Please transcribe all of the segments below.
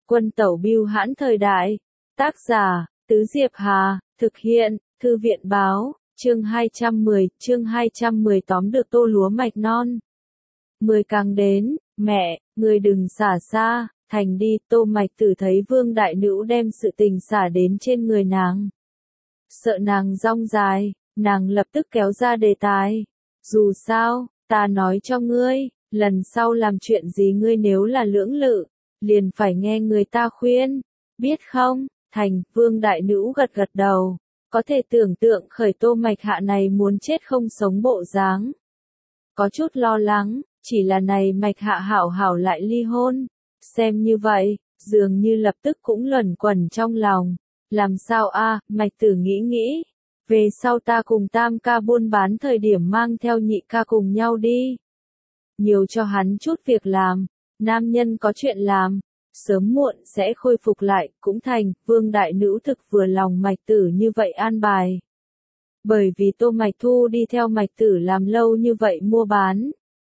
Quân tẩu bưu hãn thời đại. Tác giả, Tứ Diệp Hà, thực hiện, Thư viện báo, chương 210 tóm được tô lúa mạch non. 10 càng đến, mẹ, người đừng xả xa, thành đi, Tô Mạch Tử thấy Vương Đại Nữ đem sự tình xả đến trên người nàng. Sợ nàng rong dài, nàng lập tức kéo ra đề tài. Dù sao, ta nói cho ngươi, lần sau làm chuyện gì ngươi nếu là lưỡng lự, liền phải nghe người ta khuyên, biết không? Thành, Vương Đại Nữ gật gật đầu, có thể tưởng tượng khởi Tô Mạch Hạ này muốn chết không sống bộ dáng. Có chút lo lắng, chỉ là này Mạch Hạ hảo hảo lại ly hôn, xem như vậy, dường như lập tức cũng luẩn quẩn trong lòng. Làm sao a? Mạch Tử nghĩ, về sau ta cùng Tam ca buôn bán thời điểm mang theo Nhị ca cùng nhau đi. Nhiều cho hắn chút việc làm, nam nhân có chuyện làm, sớm muộn sẽ khôi phục lại, cũng thành. Vương Đại Nữ thực vừa lòng Mạch Tử như vậy an bài. Bởi vì Tô Mạch Thu đi theo Mạch Tử làm lâu như vậy mua bán.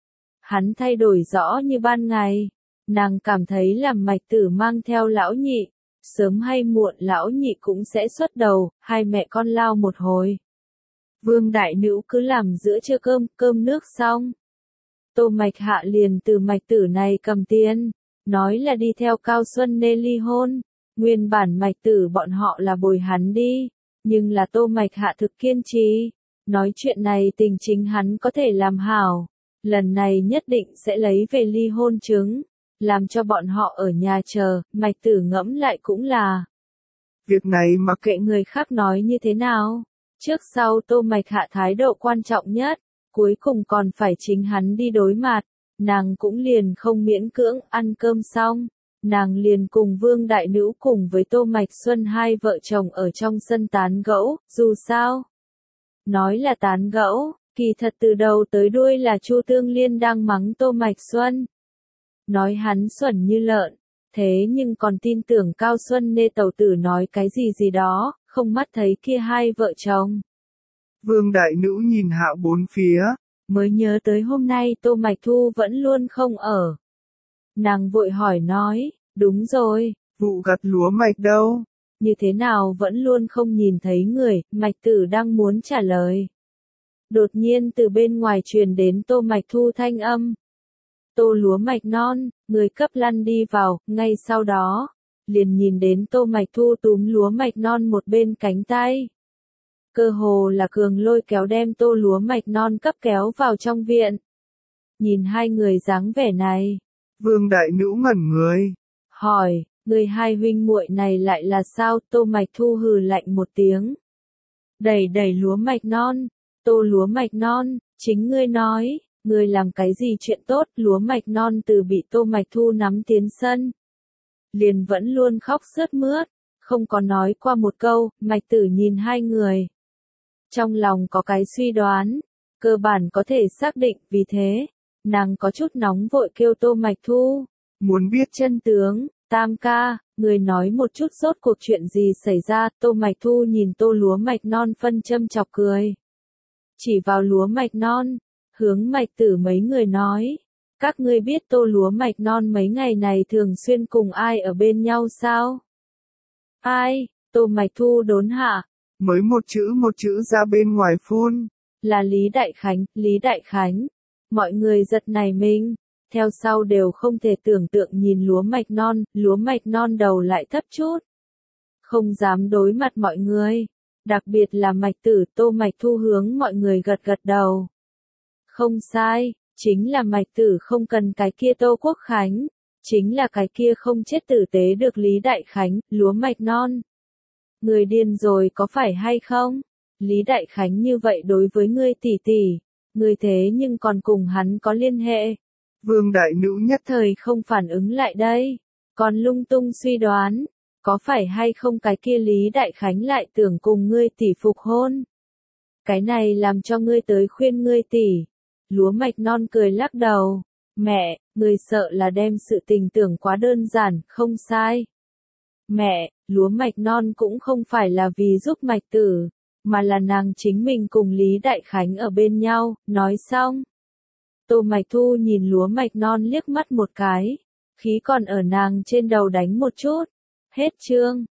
Hắn thay đổi rõ như ban ngày, nàng cảm thấy làm Mạch Tử mang theo lão nhị, sớm hay muộn lão nhị cũng sẽ xuất đầu, hai mẹ con lao một hồi. Vương Đại Nữ cứ làm giữa trưa cơm nước xong. Tô Mạch Hạ liền từ Mạch Tử này cầm tiền, nói là đi theo Cao Xuân Nê ly hôn. Nguyên bản Mạch Tử bọn họ là bồi hắn đi, nhưng là Tô Mạch Hạ thực kiên trì, nói chuyện này tình chính hắn có thể làm hảo, lần này nhất định sẽ lấy về ly hôn chứng, làm cho bọn họ ở nhà chờ. Mạch Tử ngẫm lại cũng là, việc này mặc kệ người khác nói như thế nào, trước sau Tô Mạch Hạ thái độ quan trọng nhất, cuối cùng còn phải chính hắn đi đối mặt. Nàng cũng liền không miễn cưỡng. Ăn cơm xong, nàng liền cùng Vương Đại Nữ cùng với Tô Mạch Xuân hai vợ chồng ở trong sân tán gẫu. Dù sao, nói là tán gẫu, kỳ thật từ đầu tới đuôi là Chu Tương Liên đang mắng Tô Mạch Xuân, nói hắn xuẩn như lợn, thế nhưng còn tin tưởng Cao Xuân Nê tẩu tử nói cái gì đó, không mắt thấy kia hai vợ chồng. Vương Đại Nữ nhìn hạ bốn phía, mới nhớ tới hôm nay Tô Mạch Thu vẫn luôn không ở. Nàng vội hỏi nói, đúng rồi, vụ gặt lúa mạch đâu? Như thế nào vẫn luôn không nhìn thấy người? Mạch Tử đang muốn trả lời. Đột nhiên từ bên ngoài truyền đến Tô Mạch Thu thanh âm. Tô lúa mạch non, người cấp lăn đi vào. Ngay sau đó, liền nhìn đến Tô Mạch Thu túm lúa mạch non một bên cánh tay. Cơ hồ là cường lôi kéo đem Tô lúa mạch non cấp kéo vào trong viện. Nhìn hai người dáng vẻ này, Vương Đại Nữ ngẩn người, hỏi, người hai huynh muội này lại là sao? Tô Mạch Thu hừ lạnh một tiếng, đẩy lúa mạch non. Tô lúa mạch non, chính ngươi nói, ngươi làm cái gì chuyện tốt? Lúa mạch non từ bị Tô Mạch Thu nắm tiến sân, liền vẫn luôn khóc sướt mướt, không có nói qua một câu. Mạch Tử nhìn hai người, trong lòng có cái suy đoán, cơ bản có thể xác định, vì thế, nàng có chút nóng vội kêu Tô Mạch Thu, muốn biết chân tướng. Tam ca, người nói một chút rốt cuộc chuyện gì xảy ra? Tô Mạch Thu nhìn Tô lúa mạch non phân châm chọc cười, chỉ vào lúa mạch non, hướng Mạch Tử mấy người nói, các ngươi biết Tô lúa mạch non mấy ngày này thường xuyên cùng ai ở bên nhau sao? Ai? Tô Mạch Thu đốn hạ, mới một chữ ra bên ngoài phun. Là Lý Đại Khánh. Mọi người giật nảy mình, theo sau đều không thể tưởng tượng nhìn lúa mạch non đầu lại thấp chút. Không dám đối mặt mọi người, đặc biệt là Mạch Tử. Tô Mạch Thu hướng mọi người gật gật đầu. Không sai, chính là Mạch Tử không cần cái kia Tô Quốc Khánh, chính là cái kia không chết tử tế được Lý Đại Khánh. Lúa mạch non, người điên rồi có phải hay không? Lý Đại Khánh như vậy đối với ngươi tỷ tỷ, ngươi thế nhưng còn cùng hắn có liên hệ. Vương Đại Nữ nhất thời không phản ứng lại đây, còn lung tung suy đoán, có phải hay không cái kia Lý Đại Khánh lại tưởng cùng ngươi tỷ phục hôn? Cái này làm cho ngươi tới khuyên ngươi tỷ. Lúa mạch non cười lắc đầu, mẹ, ngươi sợ là đem sự tình tưởng quá đơn giản. Không sai. Mẹ, lúa mạch non cũng không phải là vì giúp Mạch Tử, mà là nàng chính mình cùng Lý Đại Khánh ở bên nhau. Nói xong, Tô Mạch Thu nhìn lúa mạch non liếc mắt một cái, Khí còn ở nàng trên đầu đánh một chút. Hết chương.